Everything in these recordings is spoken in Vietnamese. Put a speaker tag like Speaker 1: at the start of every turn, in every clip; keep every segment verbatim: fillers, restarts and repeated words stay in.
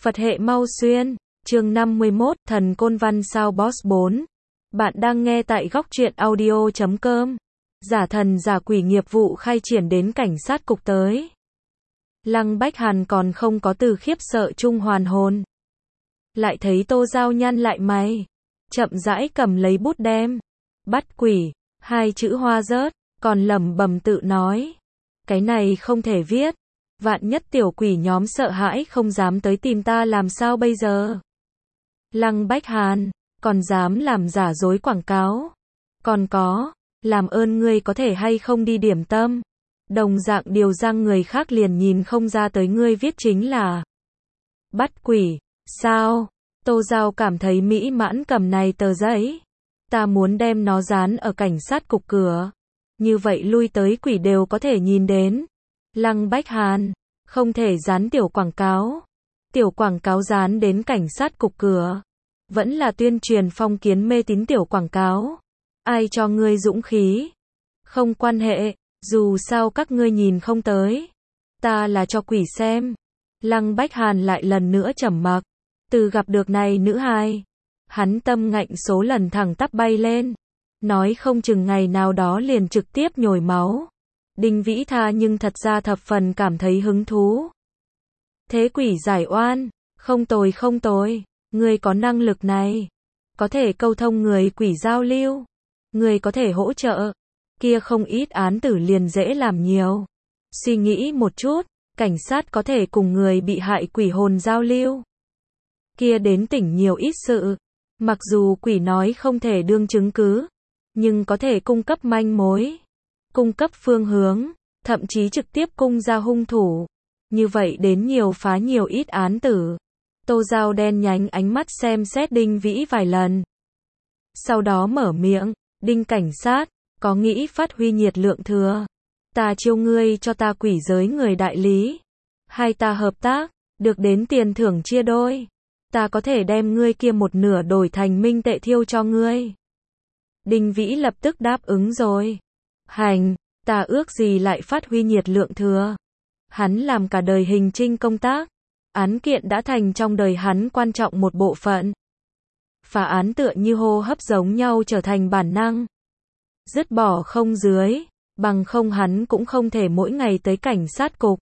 Speaker 1: Phật hệ mau xuyên, chương năm mươi mốt, thần côn văn sao boss bốn. Bạn đang nghe tại góc truyện audio chấm com. Giả thần giả quỷ nghiệp vụ khai triển đến cảnh sát cục tới. Lăng Bách Hàn còn không có từ khiếp sợ chung hoàn hồn. Lại thấy Tô Giao nhăn lại mày. Chậm rãi cầm lấy bút đem. Bắt quỷ, hai chữ hoa rớt, còn lẩm bẩm tự nói. Cái này không thể viết. Vạn nhất tiểu quỷ nhóm sợ hãi không dám tới tìm ta làm sao bây giờ? Lăng Bách Hàn, còn dám làm giả dối quảng cáo. Còn có, làm ơn ngươi có thể hay không đi điểm tâm. Đồng dạng điều răng người khác liền nhìn không ra tới ngươi viết chính là bắt quỷ, sao? Tô Giao cảm thấy mỹ mãn cầm này tờ giấy. Ta muốn đem nó dán ở cảnh sát cục cửa. Như vậy lui tới quỷ đều có thể nhìn đến. Lăng Bách Hàn, không thể dán tiểu quảng cáo. Tiểu quảng cáo dán đến cảnh sát cục cửa. Vẫn là tuyên truyền phong kiến mê tín tiểu quảng cáo. Ai cho ngươi dũng khí? Không quan hệ, dù sao các ngươi nhìn không tới. Ta là cho quỷ xem. Lăng Bách Hàn lại lần nữa trầm mặc. Từ gặp được này nữ hài, hắn tâm ngạnh số lần thẳng tắp bay lên. Nói không chừng ngày nào đó liền trực tiếp nhồi máu. Đinh Vĩ Tha nhưng thật ra thập phần cảm thấy hứng thú. Thế quỷ giải oan, không tồi không tồi, người có năng lực này, có thể câu thông người quỷ giao lưu, người có thể hỗ trợ, kia không ít án tử liền dễ làm nhiều. Suy nghĩ một chút, cảnh sát có thể cùng người bị hại quỷ hồn giao lưu, kia đến tỉnh nhiều ít sự. Mặc dù quỷ nói không thể đương chứng cứ, nhưng có thể cung cấp manh mối, cung cấp phương hướng, thậm chí trực tiếp cung ra hung thủ. Như vậy đến nhiều phá nhiều ít án tử. Tô Giao đen nhánh ánh mắt xem xét Đinh Vĩ vài lần. Sau đó mở miệng, Đinh cảnh sát, có nghĩ phát huy nhiệt lượng thừa. Ta chiêu ngươi cho ta quỷ giới người đại lý. Hai ta hợp tác, được đến tiền thưởng chia đôi. Ta có thể đem ngươi kia một nửa đổi thành minh tệ thiêu cho ngươi. Đinh Vĩ lập tức đáp ứng rồi. Hành, ta ước gì lại phát huy nhiệt lượng thừa. Hắn làm cả đời hình trinh công tác. Án kiện đã thành trong đời hắn quan trọng một bộ phận. Phá án tựa như hô hấp giống nhau trở thành bản năng. Dứt bỏ không dưới, bằng không hắn cũng không thể mỗi ngày tới cảnh sát cục.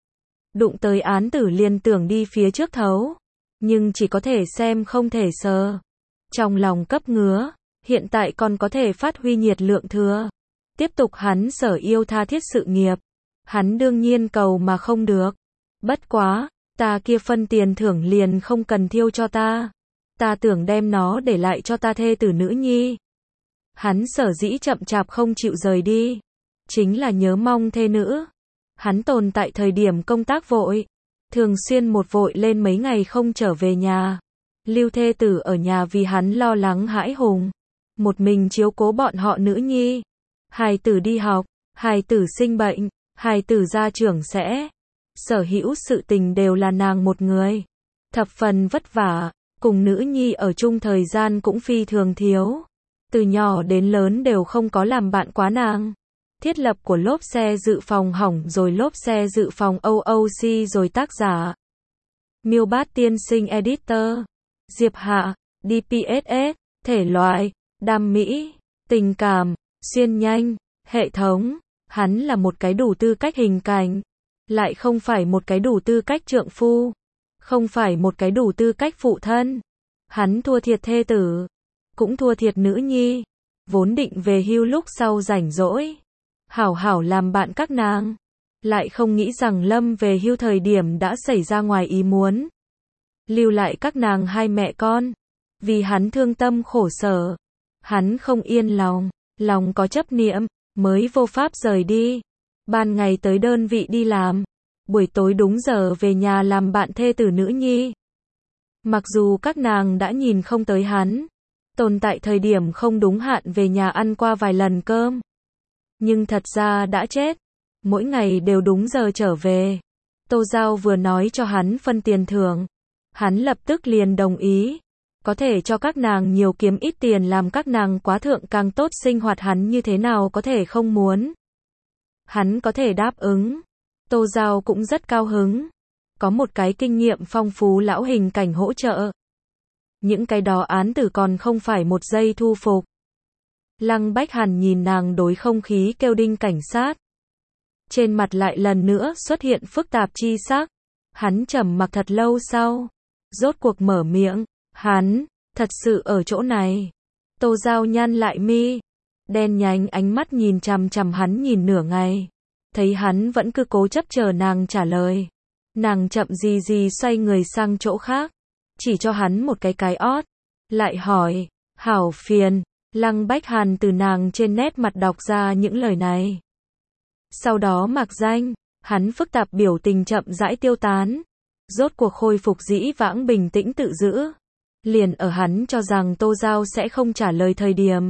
Speaker 1: Đụng tới án tử liền tưởng đi phía trước thấu. Nhưng chỉ có thể xem không thể sờ. Trong lòng cấp ngứa, hiện tại còn có thể phát huy nhiệt lượng thừa. Tiếp tục hắn sở yêu tha thiết sự nghiệp. Hắn đương nhiên cầu mà không được. Bất quá, ta kia phân tiền thưởng liền không cần thiêu cho ta. Ta tưởng đem nó để lại cho ta thê tử nữ nhi. Hắn sở dĩ chậm chạp không chịu rời đi. Chính là nhớ mong thê nữ. Hắn tồn tại thời điểm công tác vội. Thường xuyên một vội lên mấy ngày không trở về nhà. Lưu thê tử ở nhà vì hắn lo lắng hãi hùng. Một mình chiếu cố bọn họ nữ nhi. Hài tử đi học, hài tử sinh bệnh, hài tử gia trưởng sẽ. Sở hữu sự tình đều là nàng một người. Thập phần vất vả, cùng nữ nhi ở chung thời gian cũng phi thường thiếu. Từ nhỏ đến lớn đều không có làm bạn quá nàng. Thiết lập của lốp xe dự phòng hỏng rồi lốp xe dự phòng o o xê rồi tác giả. Miêu Bát tiên sinh editor. Diệp Hạ, đê pê ét ét, thể loại, đam mỹ, tình cảm, xuyên nhanh, hệ thống. Hắn là một cái đủ tư cách hình cảnh. Lại không phải một cái đủ tư cách trượng phu. Không phải một cái đủ tư cách phụ thân. Hắn thua thiệt thê tử. Cũng thua thiệt nữ nhi. Vốn định về hưu lúc sau rảnh rỗi. Hảo hảo làm bạn các nàng. Lại không nghĩ rằng Lâm về hưu thời điểm đã xảy ra ngoài ý muốn. Lưu lại các nàng hai mẹ con. Vì hắn thương tâm khổ sở. Hắn không yên lòng. Lòng có chấp niệm. Mới vô pháp rời đi. Ban ngày tới đơn vị đi làm. Buổi tối đúng giờ về nhà làm bạn thê tử nữ nhi. Mặc dù các nàng đã nhìn không tới hắn. Tồn tại thời điểm không đúng hạn về nhà ăn qua vài lần cơm. Nhưng thật ra đã chết. Mỗi ngày đều đúng giờ trở về. Tô Giao vừa nói cho hắn phân tiền thưởng. Hắn lập tức liền đồng ý. Có thể cho các nàng nhiều kiếm ít tiền làm các nàng quá thượng càng tốt sinh hoạt hắn như thế nào có thể không muốn. Hắn có thể đáp ứng. Tô Giao cũng rất cao hứng. có một cái kinh nghiệm phong phú lão hình cảnh hỗ trợ. Những cái đó án tử còn không phải một giây thu phục. Lăng Bách Hàn nhìn nàng đối không khí kêu đinh cảnh sát. Trên mặt lại lần nữa xuất hiện phức tạp chi sắc. Hắn trầm mặc thật lâu sau. Rốt cuộc mở miệng. Hắn, thật sự ở chỗ này. Tô Giao nhăn lại mi. Đen nhánh ánh mắt nhìn chằm chằm hắn nhìn nửa ngày. Thấy hắn vẫn cứ cố chấp chờ nàng trả lời. Nàng chậm gì gì xoay người sang chỗ khác. Chỉ cho hắn một cái cái ót. Lại hỏi. Hảo phiền. Lăng Bách Hàn từ nàng trên nét mặt đọc ra những lời này. Sau đó mạc danh, hắn phức tạp biểu tình chậm rãi tiêu tán. Rốt cuộc khôi phục dĩ vãng bình tĩnh tự giữ. Liền ở hắn cho rằng Tô Giao sẽ không trả lời thời điểm.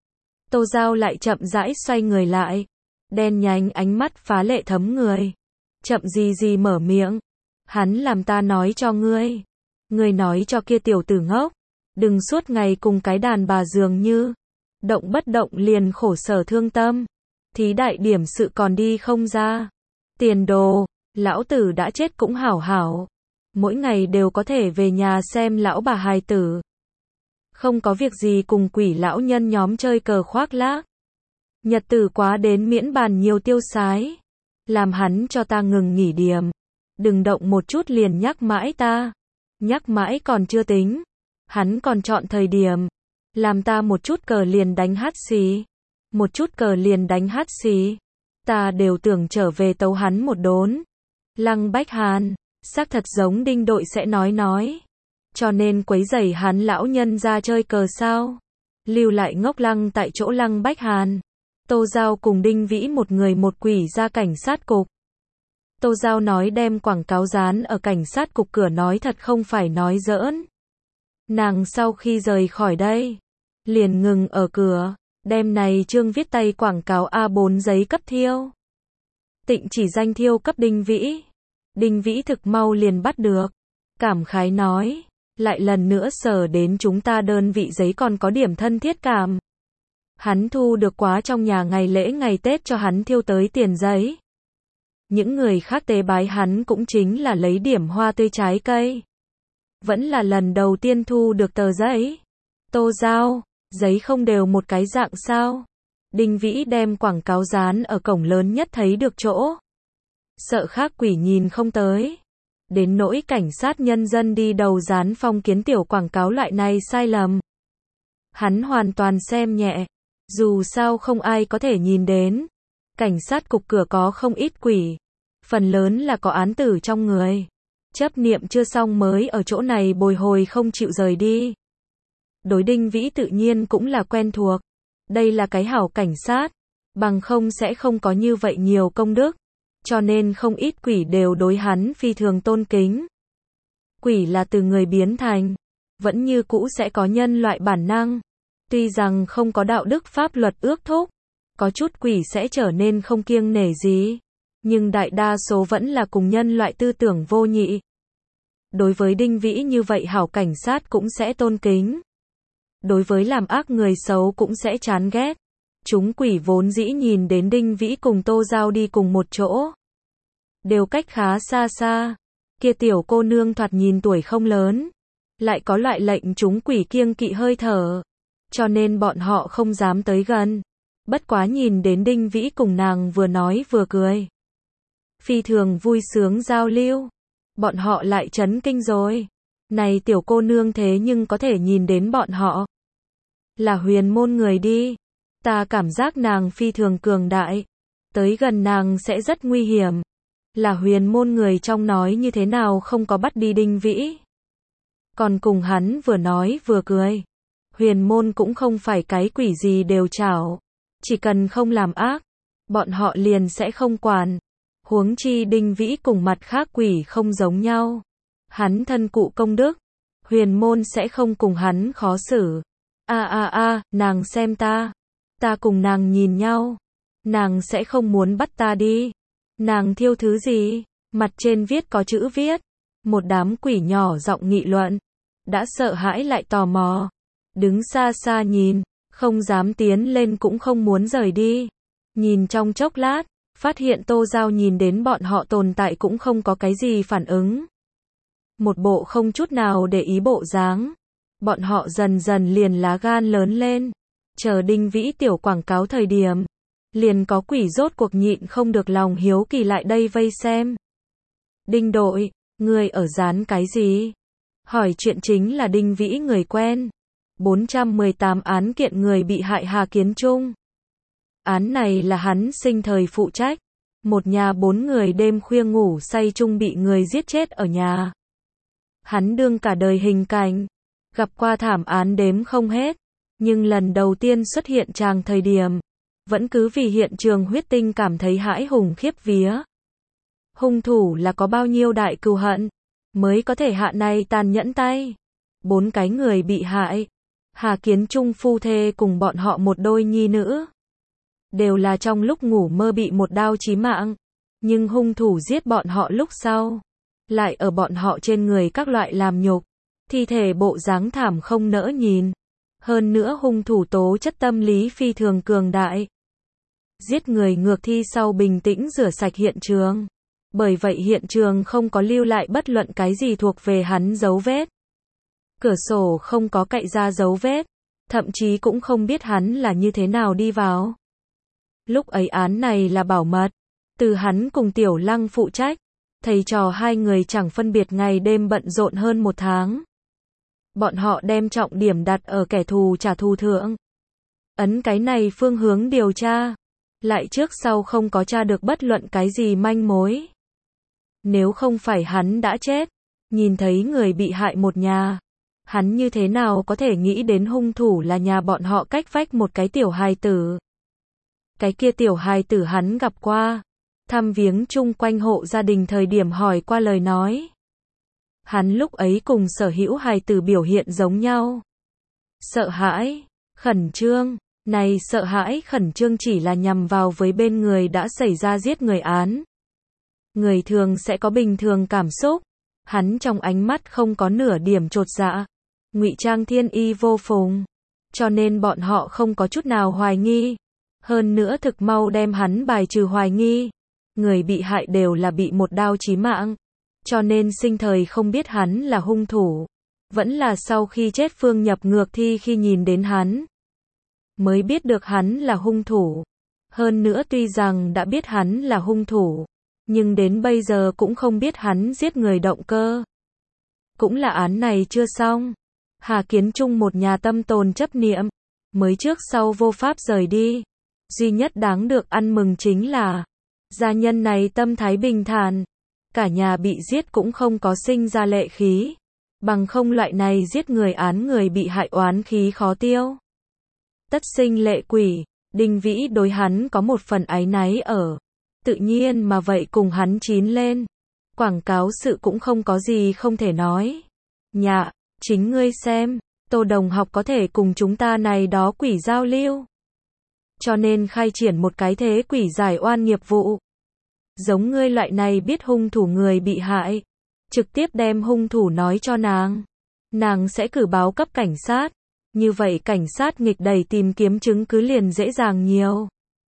Speaker 1: Tô Giao lại chậm rãi xoay người lại. Đen nhánh ánh mắt phá lệ thấm người. Chậm gì gì mở miệng. Hắn làm ta nói cho ngươi. Ngươi nói cho kia tiểu tử ngốc. Đừng suốt ngày cùng cái đàn bà dường như. Động bất động liền khổ sở thương tâm. Thí đại điểm sự còn đi không ra. Tiền đồ, lão tử đã chết cũng hảo hảo. Mỗi ngày đều có thể về nhà xem lão bà hài tử. Không có việc gì cùng quỷ lão nhân nhóm chơi cờ khoác lác. Nhật tử quá đến miễn bàn nhiều tiêu sái. Làm hắn cho ta ngừng nghỉ điểm. Đừng động một chút liền nhắc mãi ta. Nhắc mãi còn chưa tính. Hắn còn chọn thời điểm. Làm ta một chút cờ liền đánh hát xì. Một chút cờ liền đánh hát xì. Ta đều tưởng trở về tấu hắn một đốn. Lăng Bách Hàn, xác thật giống đinh đội sẽ nói nói. Cho nên quấy rầy hắn lão nhân ra chơi cờ sao. Lưu lại ngốc lăng tại chỗ Lăng Bách Hàn. Tô Giao cùng Đinh Vĩ một người một quỷ ra cảnh sát cục. Tô Giao nói đem quảng cáo dán ở cảnh sát cục cửa nói thật không phải nói giỡn. Nàng sau khi rời khỏi đây, liền ngừng ở cửa, đem này chương viết tay quảng cáo A bốn giấy cấp thiêu. Tịnh chỉ danh thiêu cấp Đinh Vĩ. Đinh Vĩ thực mau liền bắt được. Cảm khái nói, lại lần nữa sở đến chúng ta đơn vị giấy còn có điểm thân thiết cảm. Hắn thu được quá trong nhà ngày lễ ngày Tết cho hắn thiêu tới tiền giấy. Những người khác tế bái hắn cũng chính là lấy điểm hoa tươi trái cây. Vẫn là lần đầu tiên thu được tờ giấy. Tô Giao, giấy không đều một cái dạng sao? Đinh Vĩ đem quảng cáo dán ở cổng lớn nhất thấy được chỗ. Sợ khác quỷ nhìn không tới. Đến nỗi cảnh sát nhân dân đi đầu dán phong kiến tiểu quảng cáo loại này sai lầm. Hắn hoàn toàn xem nhẹ. Dù sao không ai có thể nhìn đến. Cảnh sát cục cửa có không ít quỷ. Phần lớn là có án tử trong người. Chấp niệm chưa xong mới ở chỗ này bồi hồi không chịu rời đi. Đối Đinh Vĩ tự nhiên cũng là quen thuộc. Đây là cái hảo cảnh sát. Bằng không sẽ không có như vậy nhiều công đức. Cho nên không ít quỷ đều đối hắn phi thường tôn kính. Quỷ là từ người biến thành. Vẫn như cũ sẽ có nhân loại bản năng. Tuy rằng không có đạo đức pháp luật ước thúc. Có chút quỷ sẽ trở nên không kiêng nể gì. Nhưng đại đa số vẫn là cùng nhân loại tư tưởng vô nhị. Đối với Đinh Vĩ như vậy hảo cảnh sát cũng sẽ tôn kính. Đối với làm ác người xấu cũng sẽ chán ghét. Chúng quỷ vốn dĩ nhìn đến Đinh Vĩ cùng Tô Giao đi cùng một chỗ. Đều cách khá xa xa. Kia tiểu cô nương thoạt nhìn tuổi không lớn. Lại có loại lệnh chúng quỷ kiêng kỵ hơi thở. Cho nên bọn họ không dám tới gần. Bất quá nhìn đến Đinh Vĩ cùng nàng vừa nói vừa cười. Phi thường vui sướng giao lưu. Bọn họ lại chấn kinh rồi. Này tiểu cô nương thế nhưng có thể nhìn đến bọn họ. Là huyền môn người đi. Ta cảm giác nàng phi thường cường đại. Tới gần nàng sẽ rất nguy hiểm. Là huyền môn người trong nói như thế nào không có bắt đi Đinh Vĩ. Còn cùng hắn vừa nói vừa cười. Huyền môn cũng không phải cái quỷ gì đều chảo. Chỉ cần không làm ác. Bọn họ liền sẽ không quản. Huống chi Đinh Vĩ cùng mặt khác quỷ không giống nhau. Hắn thân cụ công đức. Huyền môn sẽ không cùng hắn khó xử. A a a, nàng xem ta. Ta cùng nàng nhìn nhau. Nàng sẽ không muốn bắt ta đi. Nàng thiêu thứ gì? Mặt trên viết có chữ viết. Một đám quỷ nhỏ giọng nghị luận. Đã sợ hãi lại tò mò. Đứng xa xa nhìn. Không dám tiến lên cũng không muốn rời đi. Nhìn trong chốc lát. Phát hiện Tô Giao nhìn đến bọn họ tồn tại cũng không có cái gì phản ứng. Một bộ không chút nào để ý bộ dáng. Bọn họ dần dần liền lá gan lớn lên. Chờ Đinh Vĩ tiểu quảng cáo thời điểm. Liền có quỷ rốt cuộc nhịn không được lòng hiếu kỳ lại đây vây xem. Đinh đội, người ở dán cái gì? Hỏi chuyện chính là Đinh Vĩ người quen. bốn trăm mười tám án kiện người bị hại Hà Kiến Trung. Án này là hắn sinh thời phụ trách. Một nhà bốn người đêm khuya ngủ say chung bị người giết chết ở nhà. Hắn đương cả đời hình cảnh. Gặp qua thảm án đếm không hết. Nhưng lần đầu tiên xuất hiện tràng thời điểm. Vẫn cứ vì hiện trường huyết tinh cảm thấy hãi hùng khiếp vía. Hung thủ là có bao nhiêu đại cừu hận. Mới có thể hạ này tàn nhẫn tay. Bốn cái người bị hại. Hà Kiến Trung phu thê cùng bọn họ một đôi nhi nữ. Đều là trong lúc ngủ mơ bị một đao chí mạng. Nhưng hung thủ giết bọn họ lúc sau. Lại ở bọn họ trên người các loại làm nhục. Thi thể bộ dáng thảm không nỡ nhìn. Hơn nữa hung thủ tố chất tâm lý phi thường cường đại. Giết người ngược thi sau bình tĩnh rửa sạch hiện trường. Bởi vậy hiện trường không có lưu lại bất luận cái gì thuộc về hắn dấu vết. Cửa sổ không có cậy ra dấu vết. Thậm chí cũng không biết hắn là như thế nào đi vào. Lúc ấy án này là bảo mật. Từ hắn cùng Tiểu Lăng phụ trách. Thầy trò hai người chẳng phân biệt ngày đêm bận rộn hơn một tháng. Bọn họ đem trọng điểm đặt ở kẻ thù trả thù thượng. Ấn cái này phương hướng điều tra. Lại trước sau không có tra được bất luận cái gì manh mối. Nếu không phải hắn đã chết. Nhìn thấy người bị hại một nhà. Hắn như thế nào có thể nghĩ đến hung thủ là nhà bọn họ cách vách một cái tiểu hài tử. Cái kia tiểu hài tử hắn gặp qua. Thăm viếng chung quanh hộ gia đình thời điểm hỏi qua lời nói. Hắn lúc ấy cùng sở hữu hài tử biểu hiện giống nhau. Sợ hãi, khẩn trương. Này sợ hãi khẩn trương chỉ là nhằm vào với bên người đã xảy ra giết người án. Người thường sẽ có bình thường cảm xúc. Hắn trong ánh mắt không có nửa điểm chột dạ. Ngụy trang thiên y vô phùng. Cho nên bọn họ không có chút nào hoài nghi. Hơn nữa thực mau đem hắn bài trừ hoài nghi. Người bị hại đều là bị một đao chí mạng. Cho nên sinh thời không biết hắn là hung thủ. Vẫn là sau khi chết Phương Nhập ngược thi khi nhìn đến hắn. Mới biết được hắn là hung thủ. Hơn nữa tuy rằng đã biết hắn là hung thủ. Nhưng đến bây giờ cũng không biết hắn giết người động cơ. Cũng là án này chưa xong. Hà Kiến Trung một nhà tâm tồn chấp niệm. Mới trước sau vô pháp rời đi. Duy nhất đáng được ăn mừng chính là. Gia nhân này tâm thái bình thản. Cả nhà bị giết cũng không có sinh ra lệ khí. Bằng không loại này giết người án người bị hại oán khí khó tiêu. Tất sinh lệ quỷ. Đinh Vĩ đối hắn có một phần áy náy ở. Tự nhiên mà vậy cùng hắn chín lên. Quảng cáo sự cũng không có gì không thể nói. Nhạ, chính ngươi xem. Tô đồng học có thể cùng chúng ta này đó quỷ giao lưu. Cho nên khai triển một cái thế quỷ giải oan nghiệp vụ. Giống ngươi loại này biết hung thủ người bị hại. Trực tiếp đem hung thủ nói cho nàng. Nàng sẽ cử báo cấp cảnh sát. Như vậy cảnh sát nghịch đẩy tìm kiếm chứng cứ liền dễ dàng nhiều.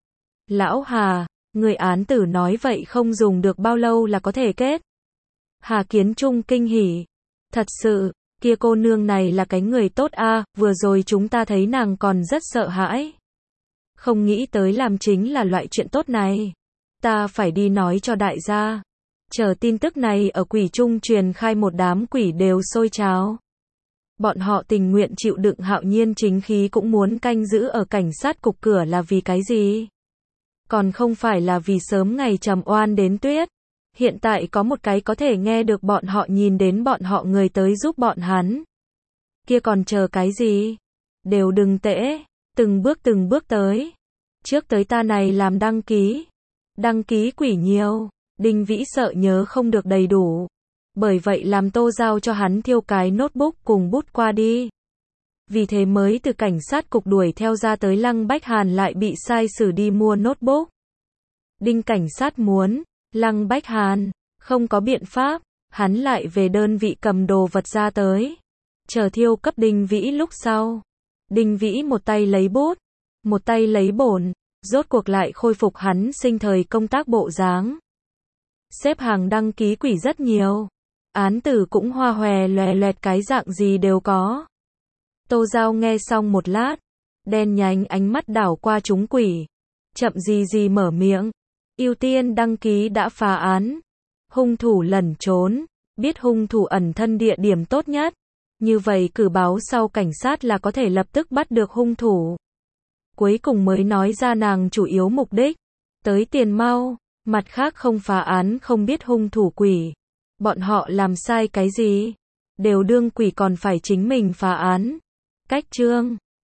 Speaker 1: Lão Hà, người án tử nói vậy không dùng được bao lâu là có thể kết. Hà Kiến Trung kinh hỉ. Thật sự, kia cô nương này là cái người tốt a, vừa rồi chúng ta thấy nàng còn rất sợ hãi. Không nghĩ tới làm chính là loại chuyện tốt này. Ta phải đi nói cho đại gia. Chờ tin tức này ở quỷ trung truyền khai một đám quỷ đều sôi trào. Bọn họ tình nguyện chịu đựng hạo nhiên chính khí cũng muốn canh giữ ở cảnh sát cục cửa là vì cái gì? Còn không phải là vì sớm ngày trầm oan đến tuyết. Hiện tại có một cái có thể nghe được bọn họ nhìn đến bọn họ người tới giúp bọn hắn. Kia còn chờ cái gì? Đều đừng tễ, từng bước từng bước tới. Trước tới ta này làm đăng ký. Đăng ký quỷ nhiều, Đinh Vĩ sợ nhớ không được đầy đủ. Bởi vậy làm Tô giao cho hắn thiêu cái notebook cùng bút qua đi. Vì thế mới từ cảnh sát cục đuổi theo ra tới Lăng Bách Hàn lại bị sai xử đi mua notebook. Đinh cảnh sát muốn, Lăng Bách Hàn, không có biện pháp, hắn lại về đơn vị cầm đồ vật ra tới. Chờ thiêu cấp Đinh Vĩ lúc sau. Đinh Vĩ một tay lấy bút, một tay lấy bổn, rốt cuộc lại khôi phục hắn sinh thời công tác bộ dáng. Xếp hàng đăng ký quỷ rất nhiều. Án tử cũng hoa hòe loè loẹt cái dạng gì đều có. Tô Giao nghe xong một lát, đen nhánh ánh mắt đảo qua chúng quỷ. Chậm gì gì mở miệng. Ưu tiên đăng ký đã phá án. Hung thủ lẩn trốn, biết hung thủ ẩn thân địa điểm tốt nhất. Như vậy cử báo sau cảnh sát là có thể lập tức bắt được hung thủ. Cuối cùng mới nói ra nàng chủ yếu mục đích. Tới tiền mau, mặt khác không phá án không biết hung thủ quỷ. Bọn họ làm sai cái gì? Đều đương quỷ còn phải chính mình phá án. Cách chương